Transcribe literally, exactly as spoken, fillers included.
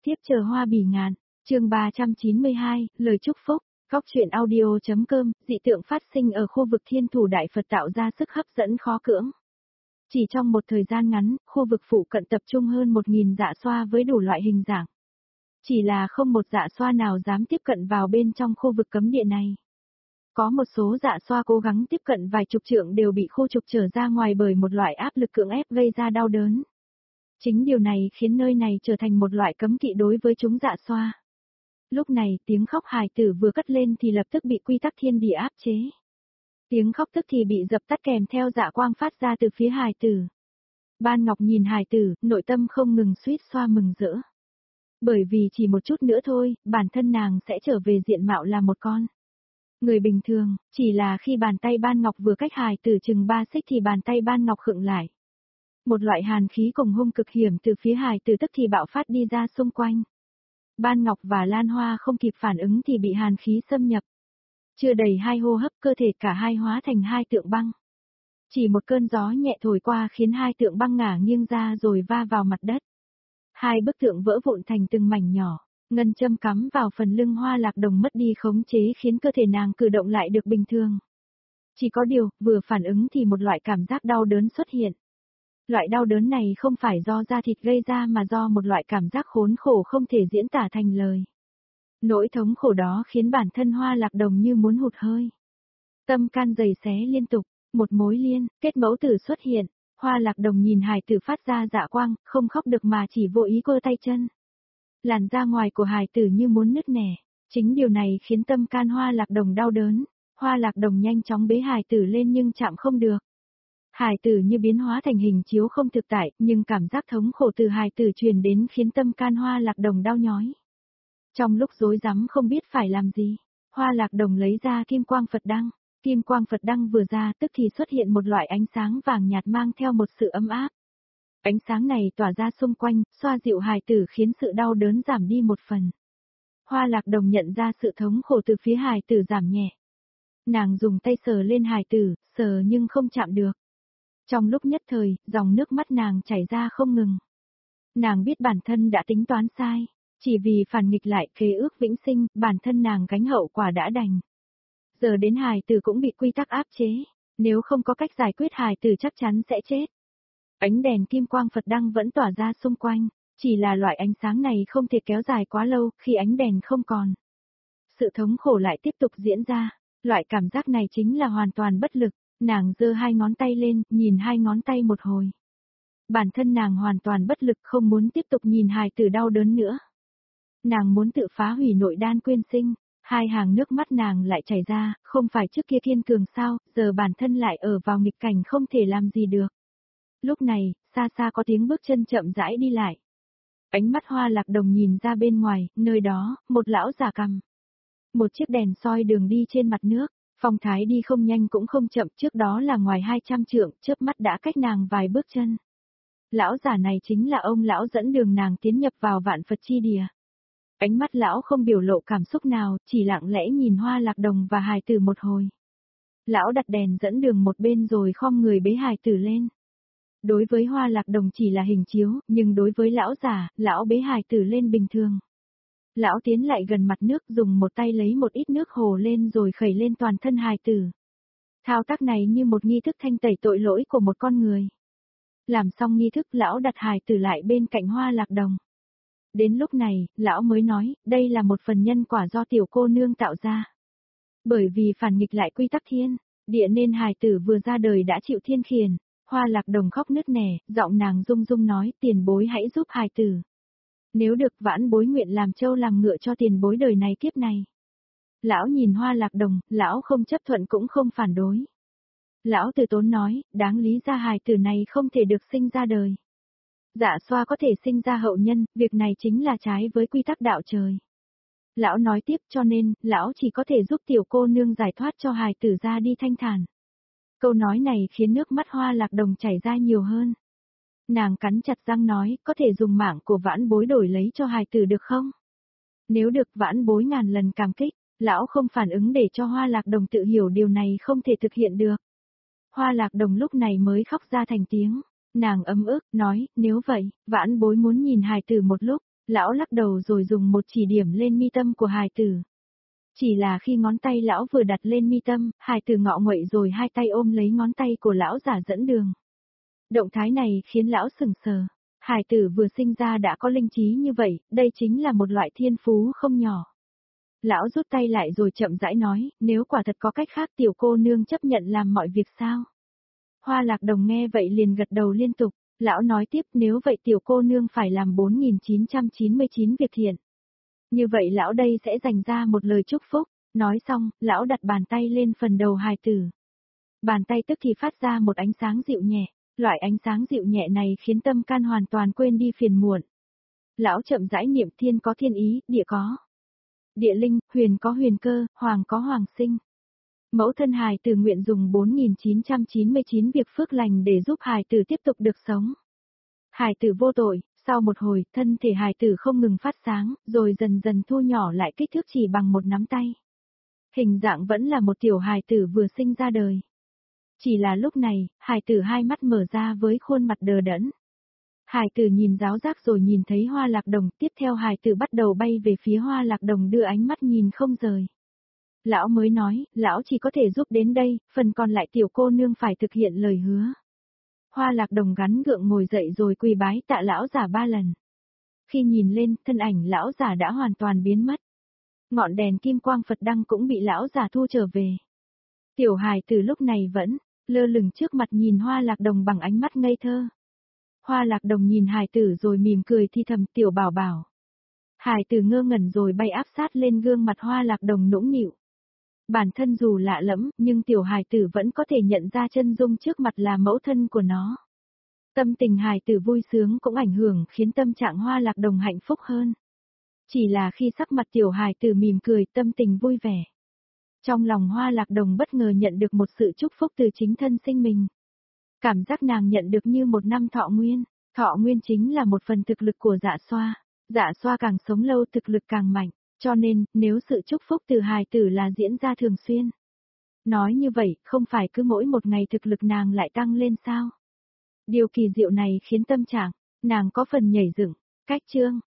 tiếp chờ hoa bỉ ngạn, chương ba trăm chín mươi hai, lời chúc phúc, góc truyện audio.com, dị tượng phát sinh ở khu vực Thiên Thủ Đại Phật tạo ra sức hấp dẫn khó cưỡng. Chỉ trong một thời gian ngắn, khu vực phụ cận tập trung hơn một nghìn dạ xoa với đủ loại hình dạng. Chỉ là không một dạ xoa nào dám tiếp cận vào bên trong khu vực cấm địa này. Có một số dạ xoa cố gắng tiếp cận vài chục trượng đều bị khu trục trở ra ngoài bởi một loại áp lực cưỡng ép gây ra đau đớn. Chính điều này khiến nơi này trở thành một loại cấm kỵ đối với chúng dạ xoa. Lúc này tiếng khóc hài tử vừa cất lên thì lập tức bị quy tắc thiên địa áp chế. Tiếng khóc tức thì bị dập tắt kèm theo dạ quang phát ra từ phía hài tử. Ban Ngọc nhìn hài tử, nội tâm không ngừng suýt xoa mừng rỡ. Bởi vì chỉ một chút nữa thôi, bản thân nàng sẽ trở về diện mạo là một con người bình thường, chỉ là khi bàn tay Ban Ngọc vừa cách hài tử chừng ba xích thì bàn tay Ban Ngọc khựng lại. Một loại hàn khí cùng hung cực hiểm từ phía hài tử tức thì bạo phát đi ra xung quanh. Ban Ngọc và Lan Hoa không kịp phản ứng thì bị hàn khí xâm nhập. Chưa đầy hai hô hấp cơ thể cả hai hóa thành hai tượng băng. Chỉ một cơn gió nhẹ thổi qua khiến hai tượng băng ngả nghiêng ra rồi va vào mặt đất. Hai bức tượng vỡ vụn thành từng mảnh nhỏ, ngân châm cắm vào phần lưng Hoa Lạc Đồng mất đi khống chế khiến cơ thể nàng cử động lại được bình thường. Chỉ có điều, vừa phản ứng thì một loại cảm giác đau đớn xuất hiện. Loại đau đớn này không phải do da thịt gây ra mà do một loại cảm giác khốn khổ không thể diễn tả thành lời. Nỗi thống khổ đó khiến bản thân Hoa Lạc Đồng như muốn hụt hơi. Tâm can giày xé liên tục, một mối liên, kết mẫu tử xuất hiện, Hoa Lạc Đồng nhìn hài tử phát ra dạ quang, không khóc được mà chỉ vô ý cơ tay chân. Làn da ngoài của hài tử như muốn nứt nẻ, chính điều này khiến tâm can Hoa Lạc Đồng đau đớn, Hoa Lạc Đồng nhanh chóng bế hài tử lên nhưng chạm không được. Hài tử như biến hóa thành hình chiếu không thực tại, nhưng cảm giác thống khổ từ hài tử truyền đến khiến tâm can Hoa Lạc Đồng đau nhói. Trong lúc rối rắm không biết phải làm gì, Hoa Lạc Đồng lấy ra kim quang Phật đăng, kim quang Phật đăng vừa ra tức thì xuất hiện một loại ánh sáng vàng nhạt mang theo một sự ấm áp. Ánh sáng này tỏa ra xung quanh, xoa dịu hài tử khiến sự đau đớn giảm đi một phần. Hoa Lạc Đồng nhận ra sự thống khổ từ phía hài tử giảm nhẹ. Nàng dùng tay sờ lên hài tử, sờ nhưng không chạm được. Trong lúc nhất thời, dòng nước mắt nàng chảy ra không ngừng. Nàng biết bản thân đã tính toán sai, chỉ vì phản nghịch lại khế ước vĩnh sinh, bản thân nàng gánh hậu quả đã đành. Giờ đến hài tử cũng bị quy tắc áp chế, nếu không có cách giải quyết hài tử chắc chắn sẽ chết. Ánh đèn kim quang Phật đăng vẫn tỏa ra xung quanh, chỉ là loại ánh sáng này không thể kéo dài quá lâu khi ánh đèn không còn. Sự thống khổ lại tiếp tục diễn ra, loại cảm giác này chính là hoàn toàn bất lực. Nàng giơ hai ngón tay lên, nhìn hai ngón tay một hồi. Bản thân nàng hoàn toàn bất lực không muốn tiếp tục nhìn hài tử đau đớn nữa. Nàng muốn tự phá hủy nội đan quyên sinh, hai hàng nước mắt nàng lại chảy ra, không phải trước kia kiên cường sao, giờ bản thân lại ở vào nghịch cảnh không thể làm gì được. Lúc này, xa xa có tiếng bước chân chậm rãi đi lại. Ánh mắt Hoa Lạc Đồng nhìn ra bên ngoài, nơi đó, một lão già cầm một chiếc đèn soi đường đi trên mặt nước. Phong thái đi không nhanh cũng không chậm, trước đó là ngoài hai trăm trượng, chớp mắt đã cách nàng vài bước chân. Lão giả này chính là ông lão dẫn đường nàng tiến nhập vào vạn Phật chi địa. Ánh mắt lão không biểu lộ cảm xúc nào, chỉ lặng lẽ nhìn Hoa Lạc Đồng và hài tử một hồi. Lão đặt đèn dẫn đường một bên rồi khom người bế hài tử lên. Đối với Hoa Lạc Đồng chỉ là hình chiếu, nhưng đối với lão giả, lão bế hài tử lên bình thường. Lão tiến lại gần mặt nước dùng một tay lấy một ít nước hồ lên rồi khẩy lên toàn thân hài tử. Thao tác này như một nghi thức thanh tẩy tội lỗi của một con người. Làm xong nghi thức lão đặt hài tử lại bên cạnh Hoa Lạc Đồng. Đến lúc này, lão mới nói, đây là một phần nhân quả do tiểu cô nương tạo ra. Bởi vì phản nghịch lại quy tắc thiên, địa nên hài tử vừa ra đời đã chịu thiên khiển. Hoa Lạc Đồng khóc nức nẻ, giọng nàng rung rung nói, tiền bối hãy giúp hài tử. Nếu được vãn bối nguyện làm trâu làm ngựa cho tiền bối đời này kiếp này. Lão nhìn Hoa Lạc Đồng, lão không chấp thuận cũng không phản đối. Lão từ tốn nói, đáng lý ra hài tử này không thể được sinh ra đời. Dạ xoa có thể sinh ra hậu nhân, việc này chính là trái với quy tắc đạo trời. Lão nói tiếp cho nên, lão chỉ có thể giúp tiểu cô nương giải thoát cho hài tử ra đi thanh thản. Câu nói này khiến nước mắt Hoa Lạc Đồng chảy ra nhiều hơn. Nàng cắn chặt răng nói, có thể dùng mạng của vãn bối đổi lấy cho hài tử được không? Nếu được vãn bối ngàn lần cảm kích, lão không phản ứng để cho Hoa Lạc Đồng tự hiểu điều này không thể thực hiện được. Hoa Lạc Đồng lúc này mới khóc ra thành tiếng, nàng ấm ức, nói, nếu vậy, vãn bối muốn nhìn hài tử một lúc, Lão lắc đầu rồi dùng một chỉ điểm lên mi tâm của hài tử. Chỉ là khi ngón tay lão vừa đặt lên mi tâm, hài tử ngọ nguậy rồi hai tay ôm lấy ngón tay của lão giả dẫn đường. Động thái này khiến lão sững sờ. Hài tử vừa sinh ra đã có linh trí như vậy, đây chính là một loại thiên phú không nhỏ. Lão rút tay lại rồi chậm rãi nói, nếu quả thật có cách khác tiểu cô nương chấp nhận làm mọi việc sao? Hoa Lạc Đồng nghe vậy liền gật đầu liên tục. Lão nói tiếp, nếu vậy tiểu cô nương phải làm bốn nghìn chín trăm chín mươi chín việc thiện. Như vậy lão đây sẽ dành ra một lời chúc phúc. Nói xong, lão đặt bàn tay lên phần đầu hài tử. Bàn tay tức thì phát ra một ánh sáng dịu nhẹ. Loại ánh sáng dịu nhẹ này khiến tâm can hoàn toàn quên đi phiền muộn. Lão chậm rãi niệm thiên có thiên ý, địa có địa linh, huyền có huyền cơ, hoàng có hoàng sinh. Mẫu thân hài tử nguyện dùng bốn nghìn chín trăm chín mươi chín việc phước lành để giúp hài tử tiếp tục được sống. Hài tử vô tội, sau một hồi, thân thể hài tử không ngừng phát sáng, rồi dần dần thu nhỏ lại kích thước chỉ bằng một nắm tay. Hình dạng vẫn là một tiểu hài tử vừa sinh ra đời. Chỉ là lúc này, hài tử hai mắt mở ra với khuôn mặt đờ đẫn. Hài tử nhìn giáo giác rồi nhìn thấy Hoa Lạc Đồng, tiếp theo hài tử bắt đầu bay về phía Hoa Lạc Đồng đưa ánh mắt nhìn không rời. Lão mới nói, lão chỉ có thể giúp đến đây, phần còn lại tiểu cô nương phải thực hiện lời hứa. Hoa Lạc Đồng gắn gượng ngồi dậy rồi quỳ bái tạ lão giả ba lần. Khi nhìn lên, thân ảnh lão giả đã hoàn toàn biến mất. Ngọn đèn kim quang Phật đăng cũng bị lão giả thu trở về. Tiểu hài từ lúc này vẫn lơ lửng trước mặt nhìn Hoa Lạc Đồng bằng ánh mắt ngây thơ. Hoa Lạc Đồng nhìn hài tử rồi mỉm cười thi thầm tiểu bảo bảo. Hài tử ngơ ngẩn rồi bay áp sát lên gương mặt Hoa Lạc Đồng nũng nịu. Bản thân dù lạ lẫm, nhưng tiểu hài tử vẫn có thể nhận ra chân dung trước mặt là mẫu thân của nó. Tâm tình hài tử vui sướng cũng ảnh hưởng khiến tâm trạng Hoa Lạc Đồng hạnh phúc hơn. Chỉ là khi sắc mặt tiểu hài tử mỉm cười, tâm tình vui vẻ. Trong lòng Hoa Lạc Đồng bất ngờ nhận được một sự chúc phúc từ chính thân sinh mình. Cảm giác nàng nhận được như một năm thọ nguyên. Thọ nguyên chính là một phần thực lực của Dạ Xoa. Dạ Xoa càng sống lâu thực lực càng mạnh. Cho nên, nếu sự chúc phúc từ hài tử là diễn ra thường xuyên. Nói như vậy, không phải cứ mỗi một ngày thực lực nàng lại tăng lên sao? Điều kỳ diệu này khiến tâm trạng nàng có phần nhảy dựng. Cách chương